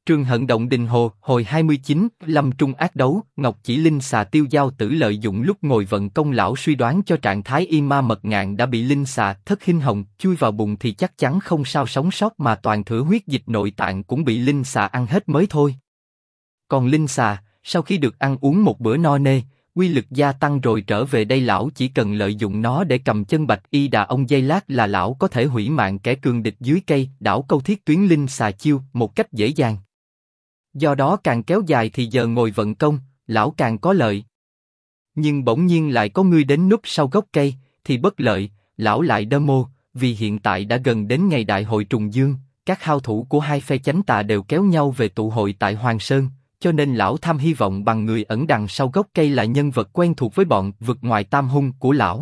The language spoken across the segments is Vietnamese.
Trường Hận Động Đình Hồ, hồi 29, Lâm Trung ác đấu, Ngọc Chỉ Linh xà Tiêu Giao Tử lợi dụng lúc ngồi vận công lão suy đoán cho trạng thái y ma mật ngạn đã bị linh xà Thất Hinh Hồng chui vào bụng thì chắc chắn không sao sống sót mà toàn thửa huyết dịch nội tạng cũng bị linh xà ăn hết mới thôi. Còn linh xà, sau khi được ăn uống một bữa no nê, uy lực gia tăng rồi trở về đây lão chỉ cần lợi dụng nó để cầm chân Bạch Y Đà ông giây lát là lão có thể hủy mạng kẻ cường địch dưới cây đảo câu Thiết Tuyến Linh xà chiêu một cách dễ dàng. Do đó càng kéo dài thì giờ ngồi vận công, lão càng có lợi. Nhưng bỗng nhiên lại có người đến núp sau gốc cây, thì bất lợi, lão lại đơ mô, vì hiện tại đã gần đến ngày đại hội trùng dương, các hao thủ của hai phe chánh tà đều kéo nhau về tụ hội tại Hoàng Sơn, cho nên lão tham hy vọng bằng người ẩn đằng sau gốc cây là nhân vật quen thuộc với bọn vực ngoài tam hung của lão.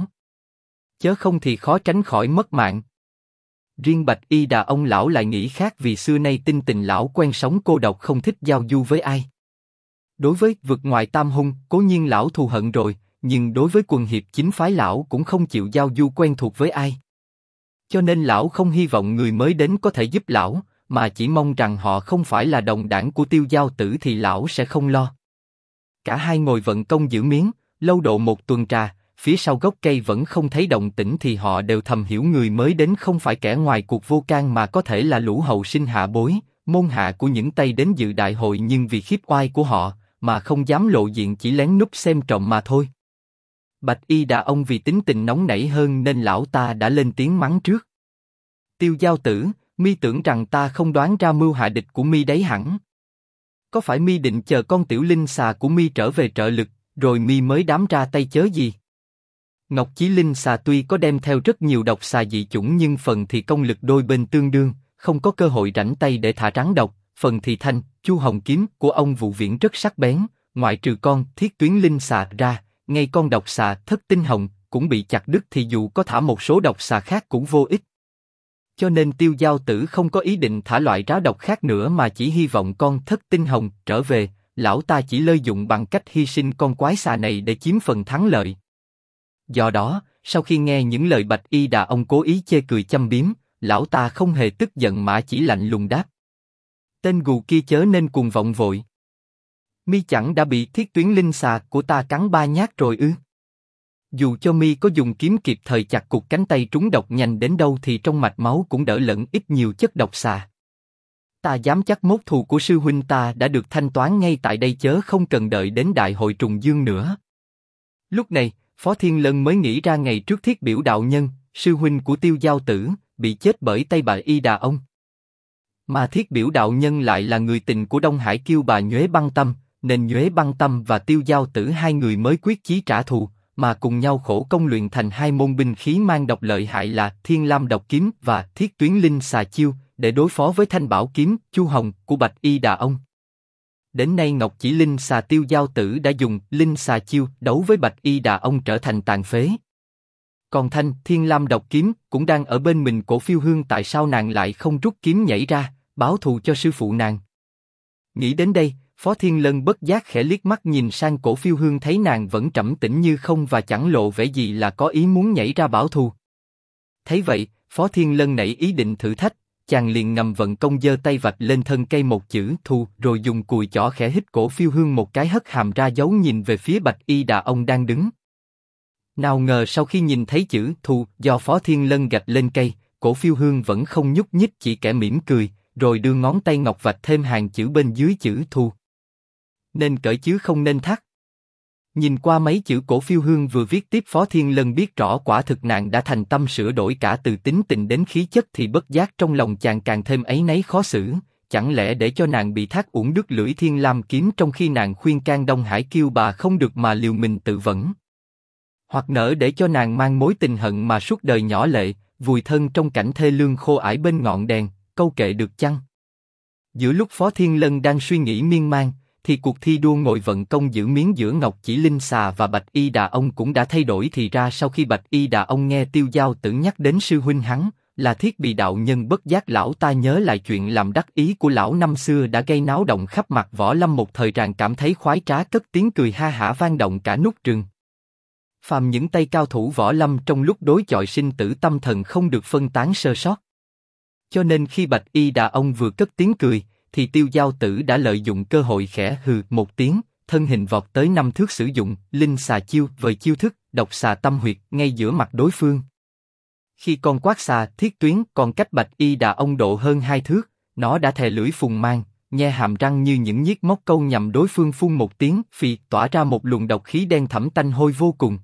Chớ không thì khó tránh khỏi mất mạng. Riêng Bạch Y Đà ông lão lại nghĩ khác vì xưa nay tinh tình lão quen sống cô độc không thích giao du với ai. Đối với vực ngoài tam hung, cố nhiên lão thù hận rồi, nhưng đối với quần hiệp chính phái lão cũng không chịu giao du quen thuộc với ai. Cho nên lão không hy vọng người mới đến có thể giúp lão, mà chỉ mong rằng họ không phải là đồng đảng của Tiêu Giao Tử thì lão sẽ không lo. Cả hai ngồi vận công giữ miếng, lâu độ một tuần trà, phía sau gốc cây vẫn không thấy động tĩnh thì họ đều thầm hiểu người mới đến không phải kẻ ngoài cuộc vô can mà có thể là lũ hậu sinh hạ bối, môn hạ của những Tây đến dự đại hội nhưng vì khiếp oai của họ, mà không dám lộ diện chỉ lén núp xem trộm mà thôi. Bạch Y Đà ông vì tính tình nóng nảy hơn nên lão ta đã lên tiếng mắng trước. Tiêu Giao Tử, mi tưởng rằng ta không đoán ra mưu hạ địch của mi đấy hẳn. Có phải mi định chờ con tiểu linh xà của mi trở về trợ lực, rồi mi mới đám ra tay chớ gì? Ngọc Chí Linh xà tuy có đem theo rất nhiều độc xà dị chủng nhưng phần thì công lực đôi bên tương đương, không có cơ hội rảnh tay để thả rắn độc, phần thì thanh, chu hồng kiếm của ông Vụ Viễn rất sắc bén, ngoại trừ con Thiết Tuyến Linh xà ra, ngay con độc xà Thất Tinh Hồng cũng bị chặt đứt thì dù có thả một số độc xà khác cũng vô ích. Cho nên Tiêu Giao Tử không có ý định thả loại rá độc khác nữa mà chỉ hy vọng con Thất Tinh Hồng trở về, lão ta chỉ lợi dụng bằng cách hy sinh con quái xà này để chiếm phần thắng lợi. Do đó, sau khi nghe những lời Bạch Y Đà ông cố ý chê cười châm biếm, lão ta không hề tức giận mà chỉ lạnh lùng đáp. Tên gù kia chớ nên cuồng vọng vội. Mi chẳng đã bị Thiết Tuyến Linh xà của ta cắn 3 nhát rồi ư? Dù cho mi có dùng kiếm kịp thời chặt cụt cánh tay trúng độc nhanh đến đâu thì trong mạch máu cũng đỡ lẫn ít nhiều chất độc xà. Ta dám chắc mốt thù của sư huynh ta đã được thanh toán ngay tại đây chớ không cần đợi đến đại hội trùng dương nữa. Lúc này, Phó Thiên Lân mới nghĩ ra ngày trước Thiết Biểu đạo nhân, sư huynh của Tiêu Giao Tử, bị chết bởi tay bà Y Đà ông. Mà Thiết Biểu đạo nhân lại là người tình của Đông Hải Kiêu bà Nhuế Băng Tâm, nên Nhuế Băng Tâm và Tiêu Giao Tử hai người mới quyết chí trả thù, mà cùng nhau khổ công luyện thành hai môn binh khí mang độc lợi hại là Thiên Lam Độc Kiếm và Thiết Tuyến Linh xà chiêu, để đối phó với Thanh Bảo Kiếm, Chu Hồng của Bạch Y Đà ông. Đến nay Ngọc Chỉ Linh xà Tiêu Giao Tử đã dùng Linh xà chiêu đấu với Bạch Y Đà ông trở thành tàn phế. Còn Thanh Thiên Lam Độc Kiếm cũng đang ở bên mình Cổ Phiêu Hương, tại sao nàng lại không rút kiếm nhảy ra, báo thù cho sư phụ nàng? Nghĩ đến đây, Phó Thiên Lân bất giác khẽ liếc mắt nhìn sang Cổ Phiêu Hương thấy nàng vẫn trầm tĩnh như không và chẳng lộ vẻ gì là có ý muốn nhảy ra báo thù. Thấy vậy, Phó Thiên Lân nảy ý định thử thách, chàng liền ngầm vận công giơ tay vạch lên thân cây một chữ thù, rồi dùng cùi chỏ khẽ hít Cổ Phiêu Hương một cái hất hàm ra giấu nhìn về phía Bạch Y Đà ông đang đứng. Nào ngờ sau khi nhìn thấy chữ thù do Phó Thiên Lân gạch lên cây, Cổ Phiêu Hương vẫn không nhúc nhích, chỉ kẽ mỉm cười, rồi đưa ngón tay ngọc vạch thêm hàng chữ bên dưới chữ thù. Nên cởi chứ không nên thắt. Nhìn qua mấy chữ Cổ Phiêu Hương vừa viết tiếp, Phó Thiên Lân biết rõ quả thực nàng đã thành tâm sửa đổi cả từ tính tình đến khí chất, thì bất giác trong lòng chàng càng thêm áy náy khó xử. Chẳng lẽ để cho nàng bị thác uổng đứt lưỡi Thiên Lam kiếm trong khi nàng khuyên can Đông Hải Kiêu bà không được mà liều mình tự vẫn? Hoặc nỡ để cho nàng mang mối tình hận mà suốt đời nhỏ lệ, vùi thân trong cảnh thê lương khô ải bên ngọn đèn, câu kệ được chăng? Giữa lúc Phó Thiên Lân đang suy nghĩ miên man, thì cuộc thi đua ngồi vận công giữ miếng giữa Ngọc Chỉ Linh xà và Bạch Y Đà ông cũng đã thay đổi. Thì ra sau khi Bạch Y Đà ông nghe Tiêu Giao Tử nhắc đến sư huynh hắn là Thiết Bị đạo nhân, bất giác lão ta nhớ lại chuyện làm đắc ý của lão năm xưa đã gây náo động khắp mặt võ lâm một thời, tràn cảm thấy khoái trá, cất tiếng cười ha hả vang động cả nút rừng. Phàm những tay cao thủ võ lâm trong lúc đối chọi sinh tử, tâm thần không được phân tán sơ sót. Cho nên khi Bạch Y Đà ông vừa cất tiếng cười, thì Tiêu Giao Tử đã lợi dụng cơ hội khẽ hừ một tiếng, thân hình vọt tới 5 thước sử dụng linh xà chiêu với chiêu thức độc xà tâm huyệt ngay giữa mặt đối phương. Khi con quát xà thiết tuyến còn cách Bạch Y Đà ông độ hơn 2 thước, nó đã thè lưỡi phùng mang, nhe hàm răng như những nhiếc móc câu nhằm đối phương phun một tiếng phì, tỏa ra một luồng độc khí đen thẫm tanh hôi vô cùng.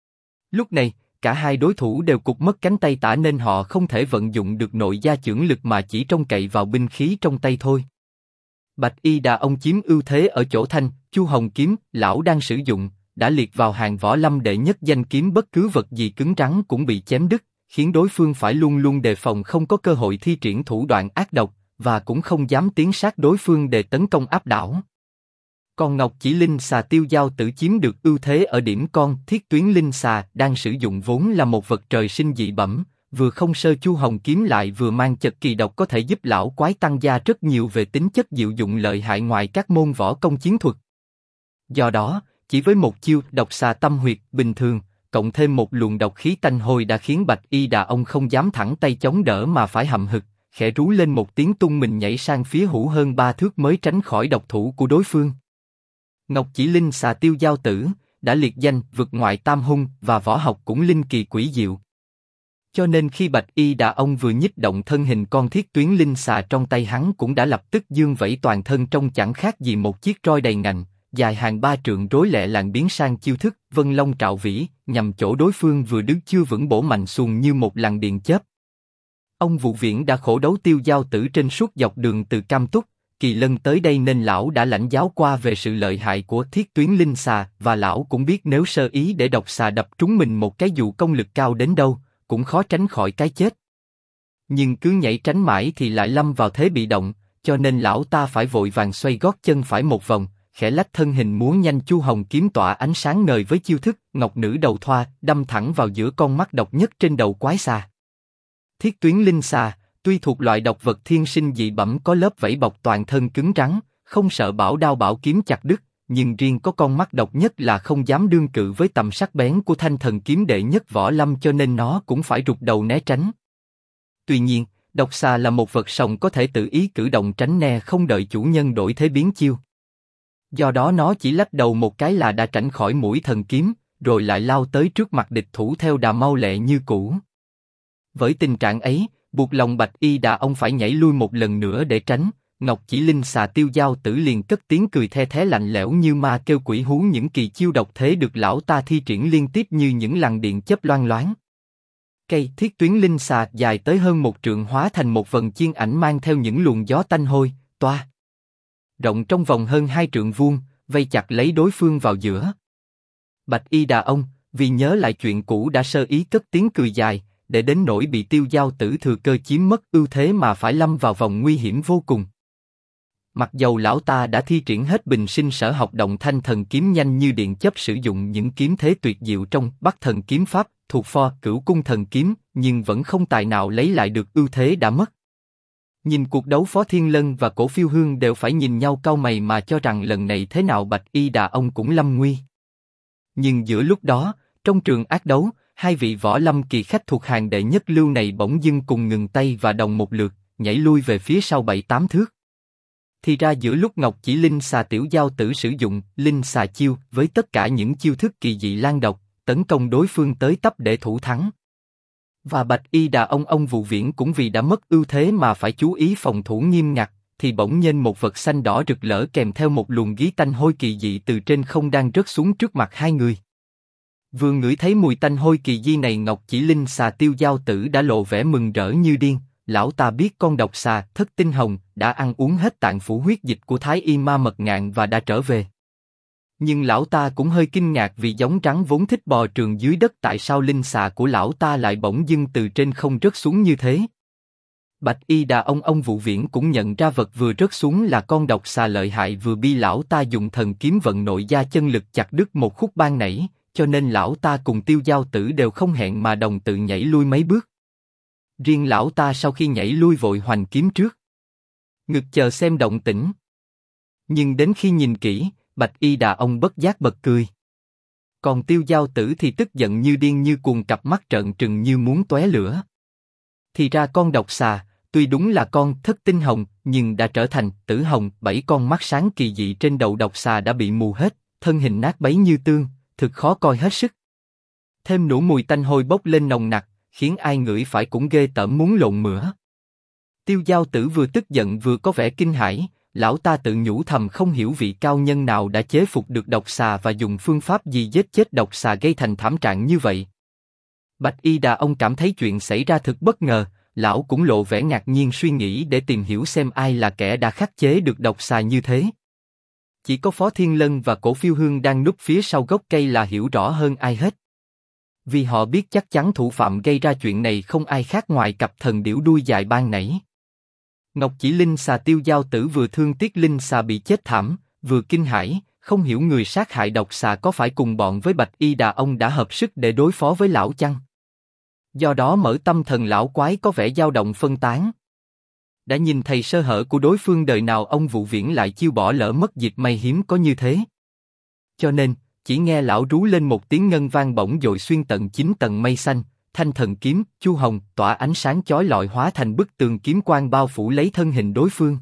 Lúc này, cả hai đối thủ đều cụt mất cánh tay tả nên họ không thể vận dụng được nội gia chưởng lực mà chỉ trông cậy vào binh khí trong tay thôi. Bạch Y Đà ông chiếm ưu thế ở chỗ thanh, Chu Hồng kiếm lão đang sử dụng, đã liệt vào hàng võ lâm đệ nhất danh kiếm, bất cứ vật gì cứng rắn cũng bị chém đứt, khiến đối phương phải luôn luôn đề phòng không có cơ hội thi triển thủ đoạn ác độc, và cũng không dám tiến sát đối phương để tấn công áp đảo. Còn Ngọc Chỉ Linh xà Tiêu Giao Tử chiếm được ưu thế ở điểm con thiết tuyến linh xà đang sử dụng vốn là một vật trời sinh dị bẩm, vừa không sơ Chu Hồng kiếm lại vừa mang chất kỳ độc có thể giúp lão quái tăng gia rất nhiều về tính chất diệu dụng lợi hại ngoài các môn võ công chiến thuật. Do đó, chỉ với một chiêu độc xà tâm huyệt bình thường, cộng thêm một luồng độc khí tanh hôi đã khiến Bạch Y Đà ông không dám thẳng tay chống đỡ mà phải hậm hực, khẽ rú lên một tiếng tung mình nhảy sang phía hữu hơn 3 thước mới tránh khỏi độc thủ của đối phương. Ngọc Chỉ Linh xà Tiêu Giao Tử đã liệt danh vực ngoại tam hung và võ học cũng linh kỳ quỷ diệu. Cho nên khi Bạch Y Đà ông vừa nhích động thân hình, con thiết tuyến linh xà trong tay hắn cũng đã lập tức dương vẫy toàn thân trông chẳng khác gì một chiếc roi đầy ngạnh, dài hàng 3 trượng rối lẹ làng biến sang chiêu thức Vân Long Trạo Vĩ, nhằm chỗ đối phương vừa đứng chưa vững bổ mạnh xuồng như một làn điện chớp. Ông Vũ Viễn đã khổ đấu Tiêu Giao Tử trên suốt dọc đường từ Cam Túc, Kỳ Lân tới đây nên lão đã lãnh giáo qua về sự lợi hại của thiết tuyến linh xà, và lão cũng biết nếu sơ ý để độc xà đập trúng mình một cái dù công lực cao đến đâu, cũng khó tránh khỏi cái chết. Nhưng cứ nhảy tránh mãi thì lại lâm vào thế bị động, cho nên lão ta phải vội vàng xoay gót chân phải một vòng, khẽ lách thân hình múa nhanh Chu Hồng kiếm tỏa ánh sáng ngời với chiêu thức Ngọc Nữ Đầu Thoa, đâm thẳng vào giữa con mắt độc nhất trên đầu quái xà. Thiết tuyến linh xà, tuy thuộc loại độc vật thiên sinh dị bẩm có lớp vảy bọc toàn thân cứng rắn, không sợ bảo đao bảo kiếm chặt đứt, nhưng riêng có con mắt độc nhất là không dám đương cự với tầm sắc bén của Thanh Thần kiếm đệ nhất võ lâm, cho nên nó cũng phải rụt đầu né tránh. Tuy nhiên, độc xà là một vật sống có thể tự ý cử động tránh né không đợi chủ nhân đổi thế biến chiêu. Do đó nó chỉ lách đầu một cái là đã tránh khỏi mũi thần kiếm, rồi lại lao tới trước mặt địch thủ theo đà mau lẹ như cũ. Với tình trạng ấy, buộc lòng Bạch Y Đà ông phải nhảy lui một lần nữa để tránh. Ngọc Chỉ Linh xà Tiêu Giao Tử liền cất tiếng cười the thé lạnh lẽo như ma kêu quỷ hú, những kỳ chiêu độc thế được lão ta thi triển liên tiếp như những làn điện chớp loang loáng. Cây thiết tuyến linh xà dài tới hơn 1 trượng hóa thành một vần chiên ảnh mang theo những luồng gió tanh hôi, toa rộng trong vòng hơn 2 trượng vuông, vây chặt lấy đối phương vào giữa. Bạch Y Đà ông, vì nhớ lại chuyện cũ đã sơ ý cất tiếng cười dài, để đến nỗi bị Tiêu Giao Tử thừa cơ chiếm mất ưu thế mà phải lâm vào vòng nguy hiểm vô cùng. Mặc dầu lão ta đã thi triển hết bình sinh sở học động Thanh Thần kiếm nhanh như điện chớp, sử dụng những kiếm thế tuyệt diệu trong Bắc Thần kiếm pháp thuộc pho Cửu Cung Thần kiếm, nhưng vẫn không tài nào lấy lại được ưu thế đã mất. Nhìn cuộc đấu, Phó Thiên Lân và Cổ Phiêu Hương đều phải nhìn nhau cau mày mà cho rằng lần này thế nào Bạch Y Đà ông cũng lâm nguy. Nhưng giữa lúc đó, trong trường ác đấu, hai vị võ lâm kỳ khách thuộc hàng đệ nhất lưu này bỗng dưng cùng ngừng tay và đồng một lượt, nhảy lui về phía sau 7-8 thước. Thì ra giữa lúc Ngọc Chỉ Linh xà Tiểu Giao Tử sử dụng linh xà chiêu với tất cả những chiêu thức kỳ dị lan độc, tấn công đối phương tới tấp để thủ thắng. Và Bạch Y Đà ông Vũ Viễn cũng vì đã mất ưu thế mà phải chú ý phòng thủ nghiêm ngặt, thì bỗng nhiên một vật xanh đỏ rực rỡ kèm theo một luồng khí tanh hôi kỳ dị từ trên không đang rớt xuống trước mặt hai người. Vừa ngửi thấy mùi tanh hôi kỳ dị này, Ngọc Chỉ Linh xà Tiêu Giao Tử đã lộ vẻ mừng rỡ như điên. Lão ta biết con độc xà Thất Tinh Hồng đã ăn uống hết tạng phủ huyết dịch của Thái Y Ma Mật Ngạn và đã trở về. Nhưng lão ta cũng hơi kinh ngạc vì giống rắn vốn thích bò trường dưới đất, tại sao linh xà của lão ta lại bỗng dưng từ trên không rớt xuống như thế. Bạch Y Đà ông Vũ Viễn cũng nhận ra vật vừa rớt xuống là con độc xà lợi hại vừa bi lão ta dùng thần kiếm vận nội gia chân lực chặt đứt một khúc ban nãy, cho nên lão ta cùng Tiêu Giao Tử đều không hẹn mà đồng tự nhảy lui mấy bước. Riêng lão ta sau khi nhảy lui vội hoành kiếm trước ngực chờ xem động tĩnh. Nhưng đến khi nhìn kỹ, Bạch Y Đà ông bất giác bật cười. Còn Tiêu Giao Tử thì tức giận như điên như cuồng, cặp mắt trợn trừng như muốn tóe lửa. Thì ra con độc xà, tuy đúng là con thất tinh hồng, nhưng đã trở thành tử hồng, 7 con mắt sáng kỳ dị trên đầu độc xà đã bị mù hết, thân hình nát bấy như tương, thực khó coi hết sức. Thêm nụ mùi tanh hôi bốc lên nồng nặc, khiến ai ngửi phải cũng ghê tởm muốn lộn mửa. Tiêu Giao Tử vừa tức giận vừa có vẻ kinh hãi, lão ta tự nhủ thầm không hiểu vị cao nhân nào đã chế phục được độc xà và dùng phương pháp gì giết chết độc xà gây thành thảm trạng như vậy. Bạch Y Đà ông cảm thấy chuyện xảy ra thực bất ngờ, lão cũng lộ vẻ ngạc nhiên suy nghĩ để tìm hiểu xem ai là kẻ đã khắc chế được độc xà như thế. Chỉ có Phó Thiên Lân và Cổ Phiêu Hương đang núp phía sau gốc cây là hiểu rõ hơn ai hết. Vì họ biết chắc chắn thủ phạm gây ra chuyện này không ai khác ngoài cặp thần điểu đuôi dài ban nãy. Ngọc Chỉ Linh xà Tiêu Giao Tử vừa thương tiếc linh xà bị chết thảm, vừa kinh hãi, không hiểu người sát hại độc xà có phải cùng bọn với Bạch Y Đà ông đã hợp sức để đối phó với lão chăng? Do đó mở tâm thần lão quái có vẻ dao động phân tán. Đã nhìn thấy sơ hở của đối phương, đời nào ông Vũ Viễn lại chiêu bỏ lỡ mất dịp may hiếm có như thế. Cho nên, chỉ nghe lão rú lên một tiếng ngân vang bỗng dội xuyên tận 9 tầng mây xanh, thanh thần kiếm, chu hồng, tỏa ánh sáng chói lọi hóa thành bức tường kiếm quang bao phủ lấy thân hình đối phương.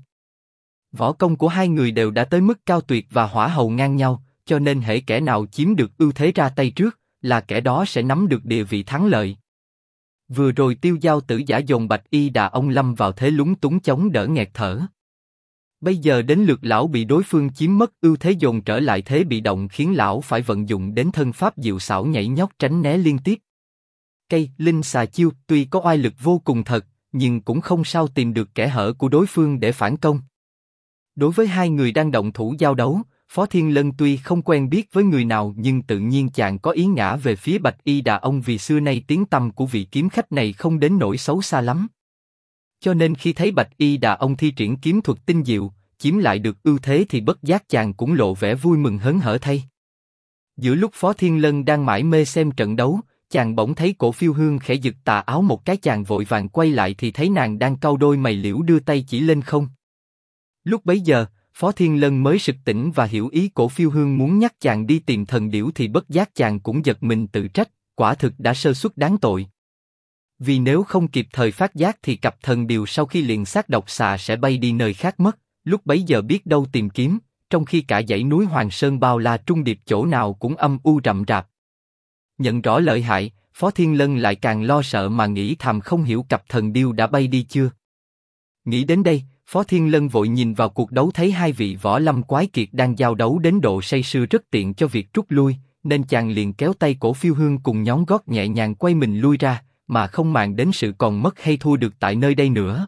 Võ công của hai người đều đã tới mức cao tuyệt và hỏa hầu ngang nhau, cho nên hễ kẻ nào chiếm được ưu thế ra tay trước, là kẻ đó sẽ nắm được địa vị thắng lợi. Vừa rồi Tiêu Giao Tử giả dồn Bạch Y Đà ông lâm vào thế lúng túng chống đỡ nghẹt thở. Bây giờ đến lượt lão bị đối phương chiếm mất ưu thế, dồn trở lại thế bị động, khiến lão phải vận dụng đến thân pháp diệu xảo nhảy nhót tránh né liên tiếp. Cây linh xà chiêu tuy có oai lực vô cùng thật, nhưng cũng không sao tìm được kẽ hở của đối phương để phản công. Đối với hai người đang động thủ giao đấu, Phó Thiên Lân tuy không quen biết với người nào nhưng tự nhiên chàng có ý ngã về phía Bạch Y Đà ông, vì xưa nay tiếng tăm của vị kiếm khách này không đến nỗi xấu xa lắm. Cho nên khi thấy Bạch Y Đà ông thi triển kiếm thuật tinh diệu, chiếm lại được ưu thế thì bất giác chàng cũng lộ vẻ vui mừng hớn hở thay. Giữa lúc Phó Thiên Lân đang mải mê xem trận đấu, chàng bỗng thấy Cổ Phiêu Hương khẽ giật tà áo một cái, chàng vội vàng quay lại thì thấy nàng đang cau đôi mày liễu đưa tay chỉ lên không. Lúc bấy giờ, Phó Thiên Lân mới sực tỉnh và hiểu ý Cổ Phiêu Hương muốn nhắc chàng đi tìm thần điểu thì bất giác chàng cũng giật mình tự trách, quả thực đã sơ suất đáng tội. Vì nếu không kịp thời phát giác thì cặp thần điểu sau khi liền xác độc xà sẽ bay đi nơi khác mất, lúc bấy giờ biết đâu tìm kiếm, trong khi cả dãy núi Hoàng Sơn bao la trung điệp chỗ nào cũng âm u rậm rạp. Nhận rõ lợi hại, Phó Thiên Lân lại càng lo sợ mà nghĩ thầm không hiểu cặp thần điêu đã bay đi chưa. Nghĩ đến đây, Phó Thiên Lân vội nhìn vào cuộc đấu, thấy hai vị võ lâm quái kiệt đang giao đấu đến độ say sưa rất tiện cho việc rút lui, nên chàng liền kéo tay Cổ Phiêu Hương cùng nhón gót nhẹ nhàng quay mình lui ra, mà không màng đến sự còn mất hay thua được tại nơi đây nữa.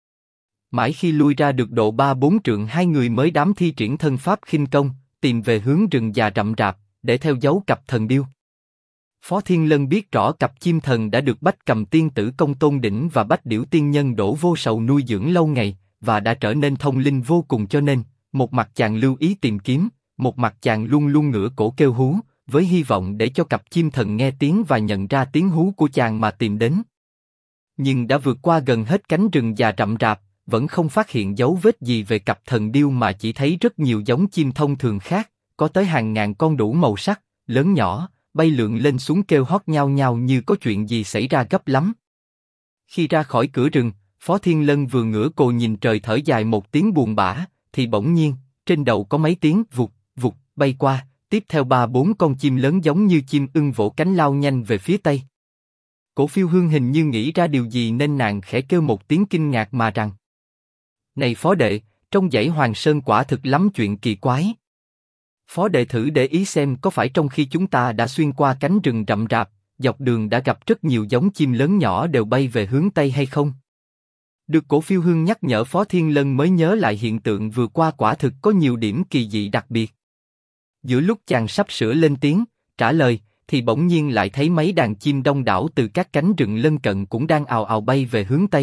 Mãi khi lui ra được độ 3-4 trượng, hai người mới đám thi triển thân pháp khinh công, tìm về hướng rừng già rậm rạp, để theo dấu cặp thần điêu. Phó Thiên Lân biết rõ cặp chim thần đã được Bách Cầm Tiên Tử Công Tôn Đỉnh và Bách Điểu Tiên Nhân Đỗ Vô Sầu nuôi dưỡng lâu ngày, và đã trở nên thông linh vô cùng, cho nên, một mặt chàng lưu ý tìm kiếm, một mặt chàng luôn luôn ngửa cổ kêu hú, với hy vọng để cho cặp chim thần nghe tiếng và nhận ra tiếng hú của chàng mà tìm đến. Nhưng đã vượt qua gần hết cánh rừng già rậm rạp, vẫn không phát hiện dấu vết gì về cặp thần điêu, mà chỉ thấy rất nhiều giống chim thông thường khác, có tới hàng ngàn con đủ màu sắc, lớn nhỏ, bay lượn lên xuống kêu hót nhao nhao như có chuyện gì xảy ra gấp lắm. Khi ra khỏi cửa rừng, Phó Thiên Lân vừa ngửa cổ nhìn trời thở dài một tiếng buồn bã, thì bỗng nhiên, trên đầu có mấy tiếng vụt, vụt, bay qua, tiếp theo 3-4 con chim lớn giống như chim ưng vỗ cánh lao nhanh về phía tây. Cổ Phiêu Hương hình như nghĩ ra điều gì nên nàng khẽ kêu một tiếng kinh ngạc mà rằng: "Này Phó đệ, trong dãy Hoàng Sơn quả thực lắm chuyện kỳ quái. Phó đệ thử để ý xem có phải trong khi chúng ta đã xuyên qua cánh rừng rậm rạp, dọc đường đã gặp rất nhiều giống chim lớn nhỏ đều bay về hướng Tây hay không?" Được Cổ Phiêu Hương nhắc nhở, Phó Thiên Lân mới nhớ lại hiện tượng vừa qua quả thực có nhiều điểm kỳ dị đặc biệt. Giữa lúc chàng sắp sửa lên tiếng trả lời, thì bỗng nhiên lại thấy mấy đàn chim đông đảo từ các cánh rừng lân cận cũng đang ào ào bay về hướng Tây.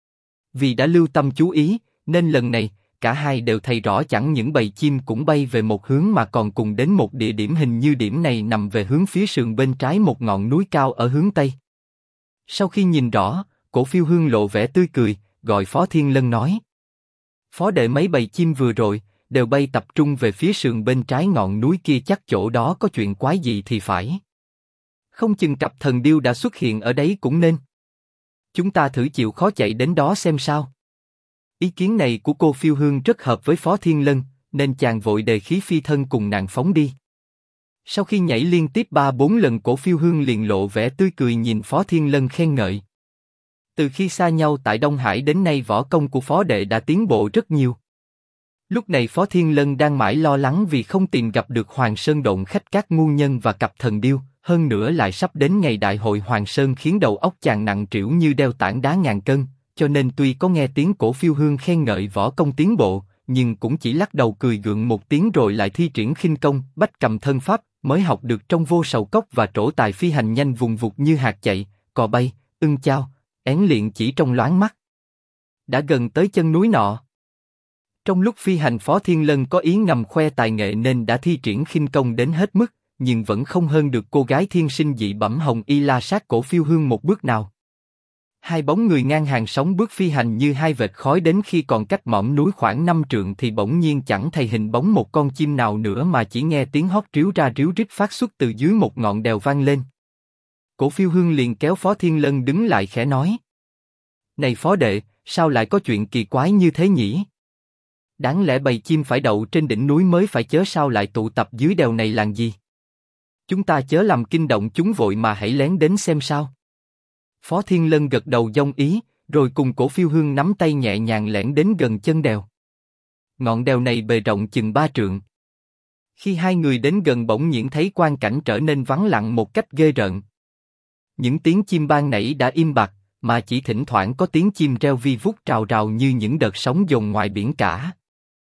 Vì đã lưu tâm chú ý, nên lần này, cả hai đều thấy rõ chẳng những bầy chim cũng bay về một hướng mà còn cùng đến một địa điểm, hình như điểm này nằm về hướng phía sườn bên trái một ngọn núi cao ở hướng Tây. Sau khi nhìn rõ, Cổ Phiêu Hương lộ vẻ tươi cười, gọi Phó Thiên Lân nói: "Phó đệ, mấy bầy chim vừa rồi đều bay tập trung về phía sườn bên trái ngọn núi kia, chắc chỗ đó có chuyện quái gì thì phải. Không chừng cặp thần điêu đã xuất hiện ở đấy cũng nên." Chúng ta thử chịu khó chạy đến đó xem sao. Ý kiến này của cô Phiêu Hương rất hợp với Phó Thiên Lân, nên chàng vội đề khí phi thân cùng nàng phóng đi. Sau khi nhảy liên tiếp 3-4 lần, cổ Phiêu Hương liền lộ vẻ tươi cười nhìn Phó Thiên Lân khen ngợi. Từ khi xa nhau tại Đông Hải đến nay, võ công của Phó đệ đã tiến bộ rất nhiều. Lúc này Phó Thiên Lân đang mãi lo lắng vì không tìm gặp được Hoàng Sơn Độn khách các ngu nhân và cặp thần điêu, hơn nữa lại sắp đến ngày đại hội Hoàng Sơn khiến đầu óc chàng nặng trĩu như đeo tảng đá ngàn cân, cho nên tuy có nghe tiếng cổ Phiêu Hương khen ngợi võ công tiến bộ, nhưng cũng chỉ lắc đầu cười gượng một tiếng rồi lại thi triển khinh công, bách cầm thân pháp, mới học được trong Vô Sầu Cốc và trổ tài phi hành nhanh vùng vụt như hạt chạy, cò bay, ưng chao, én liệng chỉ trong loáng mắt. Đã gần tới chân núi nọ. Trong lúc phi hành, Phó Thiên Lân có ý ngầm khoe tài nghệ nên đã thi triển khinh công đến hết mức, nhưng vẫn không hơn được cô gái thiên sinh dị bẩm Hồng Y La Sát cổ Phiêu Hương một bước nào. Hai bóng người ngang hàng sóng bước phi hành như hai vệt khói, đến khi còn cách mỏm núi khoảng 5 trượng thì bỗng nhiên chẳng thấy hình bóng một con chim nào nữa, mà chỉ nghe tiếng hót ríu ra ríu rít phát xuất từ dưới một ngọn đèo vang lên. Cổ Phiêu Hương liền kéo Phó Thiên Lân đứng lại khẽ nói: Này Phó đệ, sao lại có chuyện kỳ quái như thế nhỉ? Đáng lẽ bầy chim phải đậu trên đỉnh núi mới phải, chớ sao lại tụ tập dưới đèo này làm gì? Chúng ta chớ làm kinh động chúng vội mà hãy lén đến xem sao. Phó Thiên Lân gật đầu dông ý, rồi cùng cổ Phiêu Hương nắm tay nhẹ nhàng lẻn đến gần chân đèo. Ngọn đèo này bề rộng chừng 3 trượng. Khi hai người đến gần, bỗng nhiên thấy quang cảnh trở nên vắng lặng một cách ghê rợn. Những tiếng chim ban nãy đã im bặt, mà chỉ thỉnh thoảng có tiếng chim reo vi vút trào rào như những đợt sóng dồn ngoài biển cả.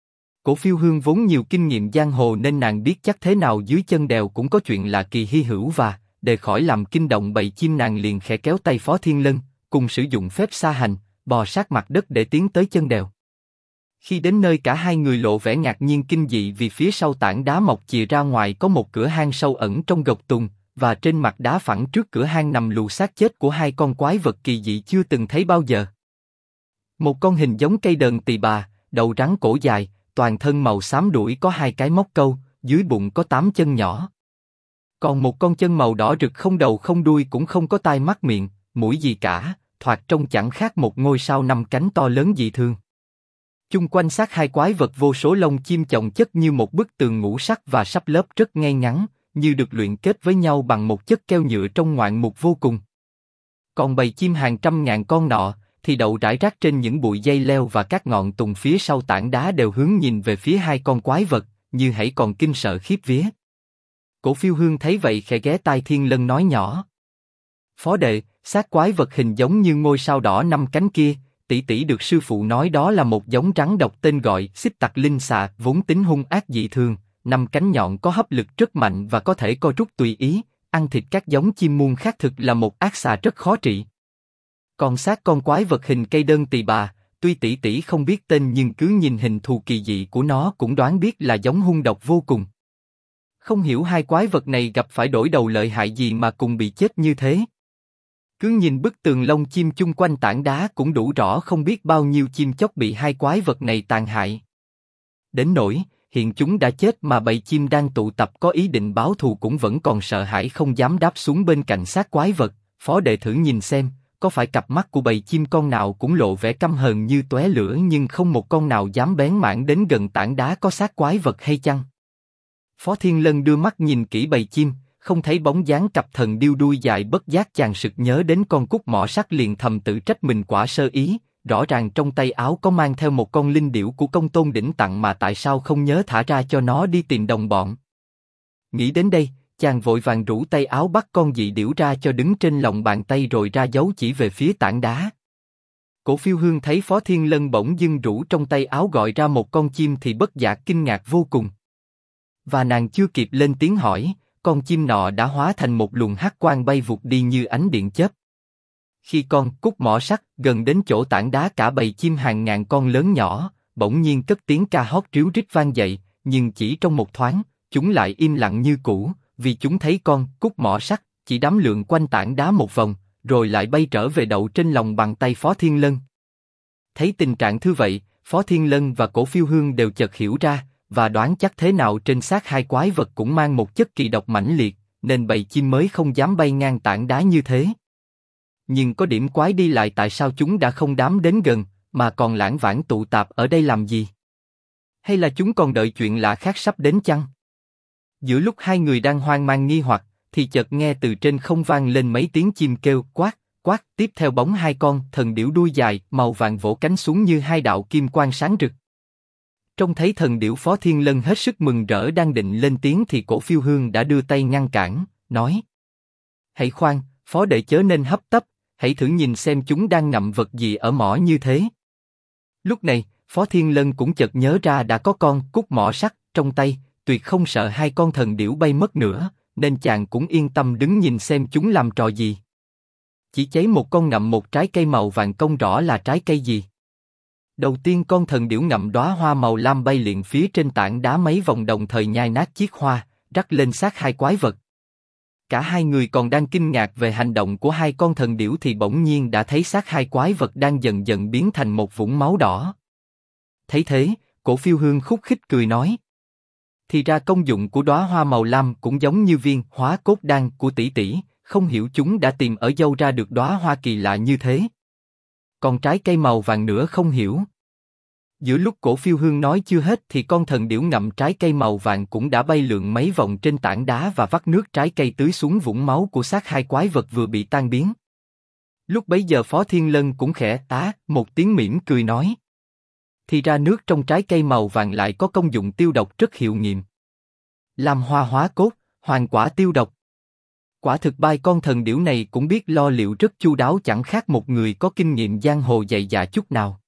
Cổ Phiêu Hương vốn nhiều kinh nghiệm giang hồ nên nàng biết chắc thế nào dưới chân đèo cũng có chuyện lạ kỳ hy hữu, và để khỏi làm kinh động bầy chim, nàng liền khẽ kéo tay Phó Thiên Lân, cùng sử dụng phép sa hành, bò sát mặt đất để tiến tới chân đèo. Khi đến nơi, cả hai người lộ vẻ ngạc nhiên kinh dị vì phía sau tảng đá mọc chìa ra ngoài có một cửa hang sâu ẩn trong gộc tùng, và trên mặt đá phẳng trước cửa hang nằm lù xác chết của hai con quái vật kỳ dị chưa từng thấy bao giờ. Một con hình giống cây đờn tỳ bà, đầu rắn cổ dài, toàn thân màu xám đuổi có 2 cái móc câu, dưới bụng có 8 chân nhỏ. Còn một con chân màu đỏ rực không đầu không đuôi, cũng không có tai mắt miệng, mũi gì cả, thoạt trông chẳng khác một ngôi sao 5 cánh to lớn dị thường. Chung quanh xác hai quái vật vô số lông chim chồng chất như một bức tường ngũ sắc và sắp lớp rất ngay ngắn, như được luyện kết với nhau bằng một chất keo nhựa trông ngoạn mục vô cùng. Còn bầy chim hàng trăm ngàn con nọ thì đậu rải rác trên những bụi dây leo và các ngọn tùng phía sau tảng đá, đều hướng nhìn về phía hai con quái vật, như hãy còn kinh sợ khiếp vía. Cổ Phiêu Hương thấy vậy khẽ ghé tai Thiên Lân nói nhỏ: Phó đệ, xác quái vật hình giống như ngôi sao đỏ 5 cánh kia, tỷ tỷ được sư phụ nói đó là một giống rắn độc tên gọi Xích Tặc Linh Xà, vốn tính hung ác dị thường, 5 cánh nhọn có hấp lực rất mạnh và có thể co rút tùy ý, ăn thịt các giống chim muôn khác, thực là một ác xà rất khó trị. Còn xác con quái vật hình cây đơn tỳ bà, tuy tỷ tỷ không biết tên nhưng cứ nhìn hình thù kỳ dị của nó cũng đoán biết là giống hung độc vô cùng. Không hiểu hai quái vật này gặp phải đổi đầu lợi hại gì mà cùng bị chết như thế. Cứ nhìn bức tường lông chim chung quanh tảng đá cũng đủ rõ không biết bao nhiêu chim chóc bị hai quái vật này tàn hại. Đến nỗi hiện chúng đã chết mà bầy chim đang tụ tập có ý định báo thù cũng vẫn còn sợ hãi không dám đáp xuống bên cạnh xác quái vật. Phó đệ thử nhìn xem, có phải cặp mắt của bầy chim con nào cũng lộ vẻ căm hờn như tóe lửa, nhưng không một con nào dám bén mảng đến gần tảng đá có xác quái vật hay chăng? Phó Thiên Lân đưa mắt nhìn kỹ bầy chim, không thấy bóng dáng cặp thần điêu đuôi dài, bất giác chàng sực nhớ đến con cúc mỏ sắt, liền thầm tự trách mình quả sơ ý. Rõ ràng trong tay áo có mang theo một con linh điểu của Công Tôn Đỉnh tặng, mà tại sao không nhớ thả ra cho nó đi tìm đồng bọn? Nghĩ đến đây, chàng vội vàng rũ tay áo bắt con dị điểu ra cho đứng trên lòng bàn tay, rồi ra dấu chỉ về phía tảng đá. Cổ Phiêu Hương thấy Phó Thiên Lân bỗng dưng rũ trong tay áo gọi ra một con chim thì bất giác kinh ngạc vô cùng. Và nàng chưa kịp lên tiếng hỏi, con chim nọ đã hóa thành một luồng hắc quang bay vụt đi như ánh điện chớp. Khi con cúc mỏ sắt gần đến chỗ tảng đá, cả bầy chim hàng ngàn con lớn nhỏ bỗng nhiên cất tiếng ca hót ríu rít vang dậy, nhưng chỉ trong một thoáng, chúng lại im lặng như cũ, vì chúng thấy con cúc mỏ sắt chỉ đắm lượn quanh tảng đá một vòng, rồi lại bay trở về đậu trên lòng bàn tay Phó Thiên Lân. Thấy tình trạng như vậy, Phó Thiên Lân và Cổ Phiêu Hương đều chợt hiểu ra, và đoán chắc thế nào trên xác hai quái vật cũng mang một chất kỳ độc mãnh liệt, nên bầy chim mới không dám bay ngang tảng đá như thế. nhưng có điểm quái đi lại tại sao chúng đã không dám đến gần, mà còn lảng vảng tụ tạp ở đây làm gì? Hay là chúng còn đợi chuyện lạ khác sắp đến chăng? Giữa lúc hai người đang hoang mang nghi hoặc, thì chợt nghe từ trên không vang lên mấy tiếng chim kêu quát, quát, tiếp theo bóng hai con thần điểu đuôi dài màu vàng vỗ cánh xuống như hai đạo kim quang sáng rực. Trông thấy thần điểu Phó Thiên Lân hết sức mừng rỡ đang định lên tiếng thì Cổ Phiêu Hương đã đưa tay ngăn cản, nói: Hãy khoan, Phó đệ chớ nên hấp tấp, hãy thử nhìn xem chúng đang ngậm vật gì ở mỏ như thế. Lúc này, Phó Thiên Lân cũng chợt nhớ ra đã có con cúc mỏ sắt trong tay, tuyệt không sợ hai con thần điểu bay mất nữa, nên chàng cũng yên tâm đứng nhìn xem chúng làm trò gì. Chỉ cháy một con ngậm một trái cây màu vàng, không rõ là trái cây gì. Đầu tiên con thần điểu ngậm đóa hoa màu lam bay liền phía trên tảng đá mấy vòng, đồng thời nhai nát chiếc hoa, rắc lên xác hai quái vật. Cả hai người còn đang kinh ngạc về hành động của hai con thần điểu thì bỗng nhiên đã thấy xác hai quái vật đang dần dần biến thành một vũng máu đỏ. Thấy thế, Cổ Phiêu Hương khúc khích cười nói: Thì ra công dụng của đóa hoa màu lam cũng giống như viên hóa cốt đan của tỷ tỷ, không hiểu chúng đã tìm ở đâu ra được đóa hoa kỳ lạ như thế. Còn trái cây màu vàng nữa không hiểu. Giữa lúc Cổ Phiêu Hương nói chưa hết thì con thần điểu ngậm trái cây màu vàng cũng đã bay lượn mấy vòng trên tảng đá và vắt nước trái cây tưới xuống vũng máu của xác hai quái vật vừa bị tan biến. Lúc bấy giờ Phó Thiên Lân cũng khẽ tá một tiếng mỉm cười nói: Thì ra nước trong trái cây màu vàng lại có công dụng tiêu độc rất hiệu nghiệm. Làm hoa hóa cốt, hoàn quả tiêu độc. Quả thực bai con thần điểu này cũng biết lo liệu rất chu đáo, chẳng khác một người có kinh nghiệm giang hồ dày dà chút nào.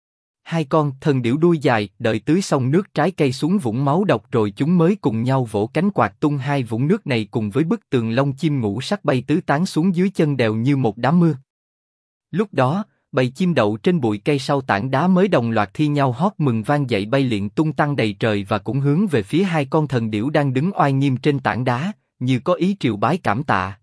Hai con thần điểu đuôi dài đợi tưới xong nước trái cây xuống vũng máu độc rồi chúng mới cùng nhau vỗ cánh quạt tung hai vũng nước này cùng với bức tường lông chim ngũ sắc bay tứ tán xuống dưới chân đèo như một đám mưa. Lúc đó, bầy chim đậu trên bụi cây sau tảng đá mới đồng loạt thi nhau hót mừng vang dậy, bay liệng tung tăng đầy trời và cũng hướng về phía hai con thần điểu đang đứng oai nghiêm trên tảng đá, như có ý triều bái cảm tạ.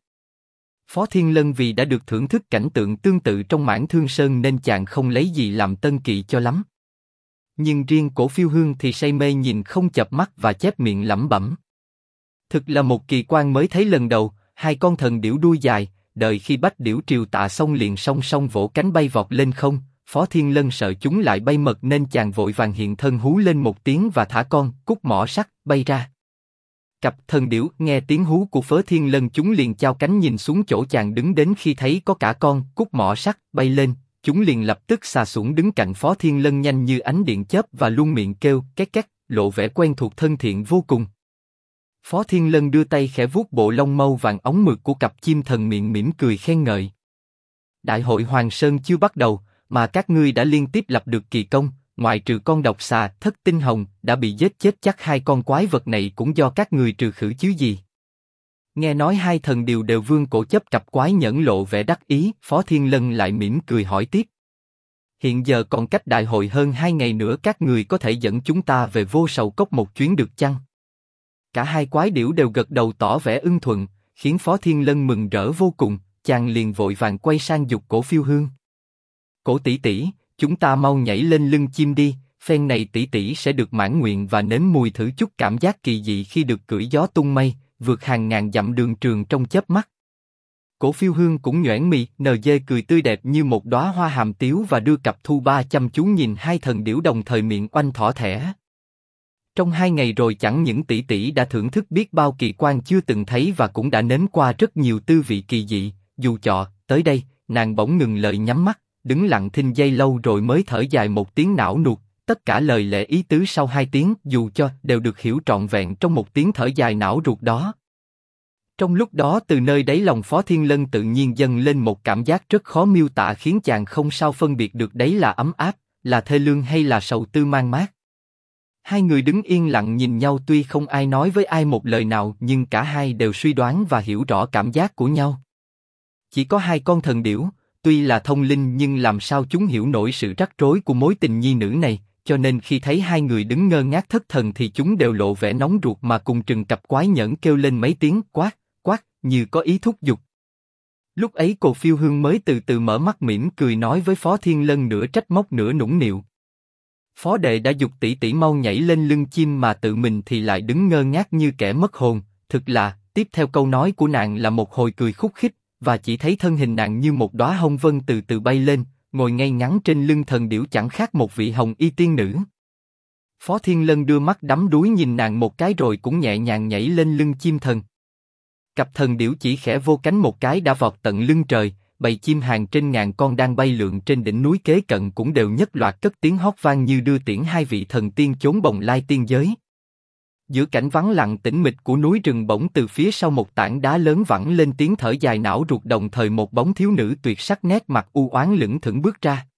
Phó Thiên Lân vì đã được thưởng thức cảnh tượng tương tự trong Mãn Thương Sơn nên chàng không lấy gì làm tân kỵ cho lắm. Nhưng riêng Cổ Phiêu Hương thì say mê nhìn không chợp mắt và chép miệng lẩm bẩm: Thực là một kỳ quan mới thấy lần đầu, hai con thần điểu đuôi dài, đợi khi bách điểu triều tạ xong liền song song vỗ cánh bay vọt lên không. Phó Thiên Lân sợ chúng lại bay mật nên chàng vội vàng hiện thân hú lên một tiếng và thả con cúc mỏ sắt bay ra. Cặp thần điểu nghe tiếng hú của Phó Thiên Lân chúng liền chao cánh nhìn xuống chỗ chàng đứng, đến khi thấy có cả con cúc mỏ sắt bay lên, chúng liền lập tức xà xuống đứng cạnh Phó Thiên Lân nhanh như ánh điện chớp và luôn miệng kêu két két, lộ vẻ quen thuộc thân thiện vô cùng. Phó Thiên Lân đưa tay khẽ vuốt bộ lông mâu vàng óng mượt của cặp chim thần, miệng mỉm cười khen ngợi: Đại hội Hoàng Sơn chưa bắt đầu mà các ngươi đã liên tiếp lập được kỳ công, ngoại trừ con độc xà Thất Tinh Hồng đã bị giết chết, chắc hai con quái vật này cũng do các ngươi trừ khử chứ gì. Nghe nói hai thần đều vương cổ chấp cặp quái nhẫn lộ vẻ đắc ý, Phó Thiên Lân lại mỉm cười hỏi tiếp: Hiện giờ còn cách đại hội hơn 2 ngày nữa, các người có thể dẫn chúng ta về Vô Sầu Cốc một chuyến được chăng? Cả hai quái điểu đều gật đầu tỏ vẻ ưng thuận, khiến Phó Thiên Lân mừng rỡ vô cùng, chàng liền vội vàng quay sang giục Cổ Phiêu Hương: Cổ tỷ tỷ, chúng ta mau nhảy lên lưng chim đi, phen này tỷ tỷ sẽ được mãn nguyện và nếm mùi thử chút cảm giác kỳ dị khi được cưỡi gió tung mây, vượt hàng ngàn dặm đường trường trong chớp mắt. Cổ Phiêu Hương cũng nhoẻn mì, NG cười tươi đẹp như một đóa hoa hàm tiếu và đưa cặp thu ba chăm chú nhìn hai thần điểu, đồng thời miệng oanh thỏ thẻ. Trong 2 ngày rồi chẳng những tỷ tỷ đã thưởng thức biết bao kỳ quan chưa từng thấy và cũng đã nếm qua rất nhiều tư vị kỳ dị, dù chọ, tới đây, nàng bỗng ngừng lời nhắm mắt, đứng lặng thinh giây lâu rồi mới thở dài một tiếng não nuột, tất cả lời lẽ ý tứ sau 2 tiếng dù cho đều được hiểu trọn vẹn trong một tiếng thở dài não ruột đó. Trong lúc đó từ nơi đáy lòng Phó Thiên Lân tự nhiên dâng lên một cảm giác rất khó miêu tả, khiến chàng không sao phân biệt được đấy là ấm áp, là thê lương hay là sầu tư man mác. Hai người đứng yên lặng nhìn nhau, tuy không ai nói với ai một lời nào nhưng cả hai đều suy đoán và hiểu rõ cảm giác của nhau. Chỉ có hai con thần điểu, tuy là thông linh nhưng làm sao chúng hiểu nổi sự rắc rối của mối tình nhi nữ này, cho nên khi thấy hai người đứng ngơ ngác thất thần thì chúng đều lộ vẻ nóng ruột mà cùng trừng cặp quái nhẫn kêu lên mấy tiếng quát, quát, như có ý thúc giục. Lúc ấy Cổ Phiêu Hương mới từ từ mở mắt mỉm cười nói với Phó Thiên Lân nửa trách móc nửa nũng nịu: Phó đệ đã giục tỷ tỷ mau nhảy lên lưng chim mà tự mình thì lại đứng ngơ ngác như kẻ mất hồn, thực là, tiếp theo câu nói của nàng là một hồi cười khúc khích, và chỉ thấy thân hình nàng như một đóa hồng vân từ từ bay lên, ngồi ngay ngắn trên lưng thần điểu chẳng khác một vị hồng y tiên nữ. Phó Thiên Lân đưa mắt đắm đuối nhìn nàng một cái rồi cũng nhẹ nhàng nhảy lên lưng chim thần. Cặp thần điểu chỉ khẽ vô cánh một cái đã vọt tận lưng trời, bầy chim hàng trên ngàn con đang bay lượn trên đỉnh núi kế cận cũng đều nhất loạt cất tiếng hót vang như đưa tiễn hai vị thần tiên chốn bồng lai tiên giới. Giữa cảnh vắng lặng tĩnh mịch của núi rừng bỗng từ phía sau một tảng đá lớn vẳng lên tiếng thở dài não ruột, đồng thời một bóng thiếu nữ tuyệt sắc nét mặt u oán lững thững bước ra.